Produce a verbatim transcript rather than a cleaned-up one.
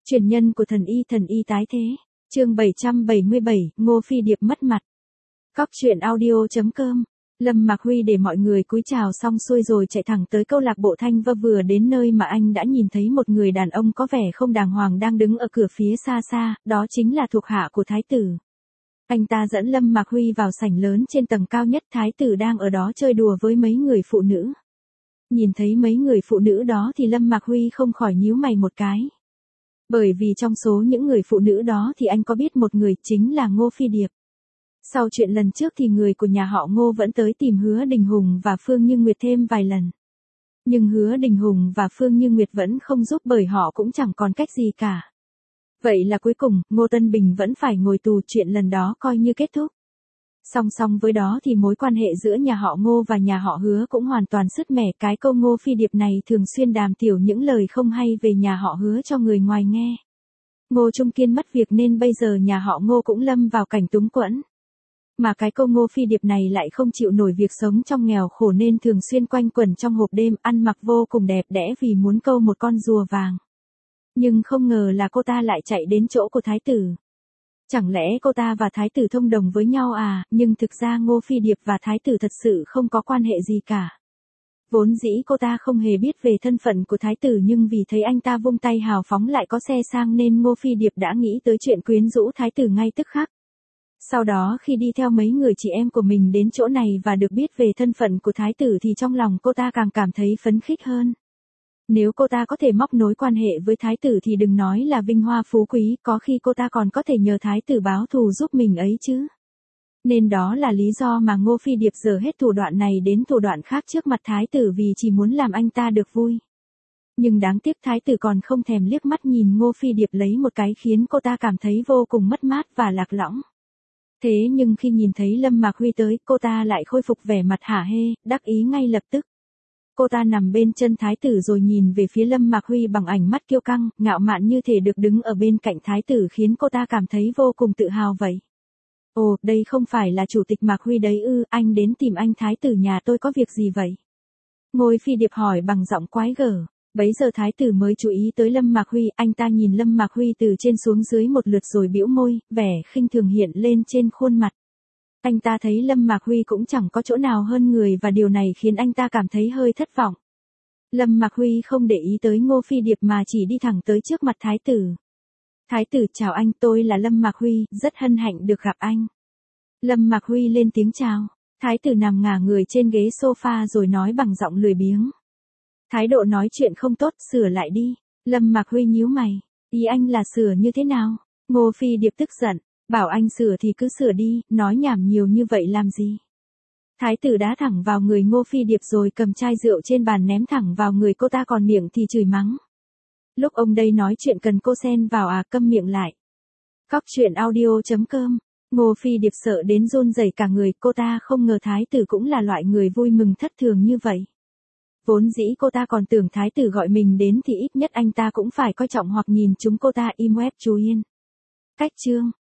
Truyền nhân của thần y thần y tái thế. Chương bảy trăm bảy mươi bảy, Ngô Phi Điệp mất mặt. Cóc truyện audio chấm com. Lâm Mạc Huy để mọi người cúi chào xong xuôi rồi chạy thẳng tới câu lạc bộ Thanh Vơ, vừa đến nơi mà anh đã nhìn thấy một người đàn ông có vẻ không đàng hoàng đang đứng ở cửa phía xa xa, đó chính là thuộc hạ của thái tử. Anh ta dẫn Lâm Mạc Huy vào sảnh lớn trên tầng cao nhất, thái tử đang ở đó chơi đùa với mấy người phụ nữ. Nhìn thấy mấy người phụ nữ đó thì Lâm Mạc Huy không khỏi nhíu mày một cái. Bởi vì trong số những người phụ nữ đó thì anh có biết một người, chính là Ngô Phi Điệp. Sau chuyện lần trước thì người của nhà họ Ngô vẫn tới tìm Hứa Đình Hùng và Phương Như Nguyệt thêm vài lần. Nhưng Hứa Đình Hùng và Phương Như Nguyệt vẫn không giúp, bởi họ cũng chẳng còn cách gì cả. Vậy là cuối cùng, Ngô Tân Bình vẫn phải ngồi tù, chuyện lần đó coi như kết thúc. Song song với đó thì mối quan hệ giữa nhà họ Ngô và nhà họ Hứa cũng hoàn toàn sứt mẻ. Cái câu Ngô Phi Điệp này thường xuyên đàm tiểu những lời không hay về nhà họ Hứa cho người ngoài nghe. Ngô Trung Kiên mất việc nên bây giờ nhà họ Ngô cũng lâm vào cảnh túng quẫn. Mà cái câu Ngô Phi Điệp này lại không chịu nổi việc sống trong nghèo khổ nên thường xuyên quanh quẩn trong hộp đêm, ăn mặc vô cùng đẹp đẽ vì muốn câu một con rùa vàng. Nhưng không ngờ là cô ta lại chạy đến chỗ của thái tử. Chẳng lẽ cô ta và thái tử thông đồng với nhau à? Nhưng thực ra Ngô Phi Điệp và thái tử thật sự không có quan hệ gì cả. Vốn dĩ cô ta không hề biết về thân phận của thái tử, nhưng vì thấy anh ta vung tay hào phóng lại có xe sang nên Ngô Phi Điệp đã nghĩ tới chuyện quyến rũ thái tử ngay tức khắc. Sau đó khi đi theo mấy người chị em của mình đến chỗ này và được biết về thân phận của thái tử thì trong lòng cô ta càng cảm thấy phấn khích hơn. Nếu cô ta có thể móc nối quan hệ với thái tử thì đừng nói là vinh hoa phú quý, có khi cô ta còn có thể nhờ thái tử báo thù giúp mình ấy chứ. Nên đó là lý do mà Ngô Phi Điệp giở hết thủ đoạn này đến thủ đoạn khác trước mặt thái tử, vì chỉ muốn làm anh ta được vui. Nhưng đáng tiếc thái tử còn không thèm liếc mắt nhìn Ngô Phi Điệp lấy một cái, khiến cô ta cảm thấy vô cùng mất mát và lạc lõng. Thế nhưng khi nhìn thấy Lâm Mạc Huy tới, cô ta lại khôi phục vẻ mặt hả hê, đắc ý ngay lập tức. Cô ta nằm bên chân thái tử rồi nhìn về phía Lâm Mạc Huy bằng ánh mắt kiêu căng, ngạo mạn như thể được đứng ở bên cạnh thái tử, khiến cô ta cảm thấy vô cùng tự hào vậy. Ồ, đây không phải là chủ tịch Mạc Huy đấy ư? Anh đến tìm anh thái tử nhà tôi có việc gì vậy? Ngô Phi Điệp hỏi bằng giọng quái gở. Bấy giờ thái tử mới chú ý tới Lâm Mạc Huy, anh ta nhìn Lâm Mạc Huy từ trên xuống dưới một lượt rồi bĩu môi, vẻ khinh thường hiện lên trên khuôn mặt. Anh ta thấy Lâm Mạc Huy cũng chẳng có chỗ nào hơn người và điều này khiến anh ta cảm thấy hơi thất vọng. Lâm Mạc Huy không để ý tới Ngô Phi Điệp mà chỉ đi thẳng tới trước mặt thái tử. Thái tử chào anh, tôi là Lâm Mạc Huy, rất hân hạnh được gặp anh. Lâm Mạc Huy lên tiếng chào. Thái tử nằm ngả người trên ghế sofa rồi nói bằng giọng lười biếng. Thái độ nói chuyện không tốt, sửa lại đi. Lâm Mạc Huy nhíu mày. Ý anh là sửa như thế nào? Ngô Phi Điệp tức giận. Bảo anh sửa thì cứ sửa đi, nói nhảm nhiều như vậy làm gì? Thái tử đá thẳng vào người Ngô Phi Điệp rồi cầm chai rượu trên bàn ném thẳng vào người cô ta, còn miệng thì chửi mắng. Lúc ông đây nói chuyện cần cô xen vào à? Câm miệng lại. Cóc truyện audio chấm com. Ngô Phi Điệp sợ đến run rẩy cả người, cô ta không ngờ thái tử cũng là loại người vui mừng thất thường như vậy. Vốn dĩ cô ta còn tưởng thái tử gọi mình đến thì ít nhất anh ta cũng phải coi trọng hoặc nhìn chúng cô ta. Im web chú yên. Cách chương.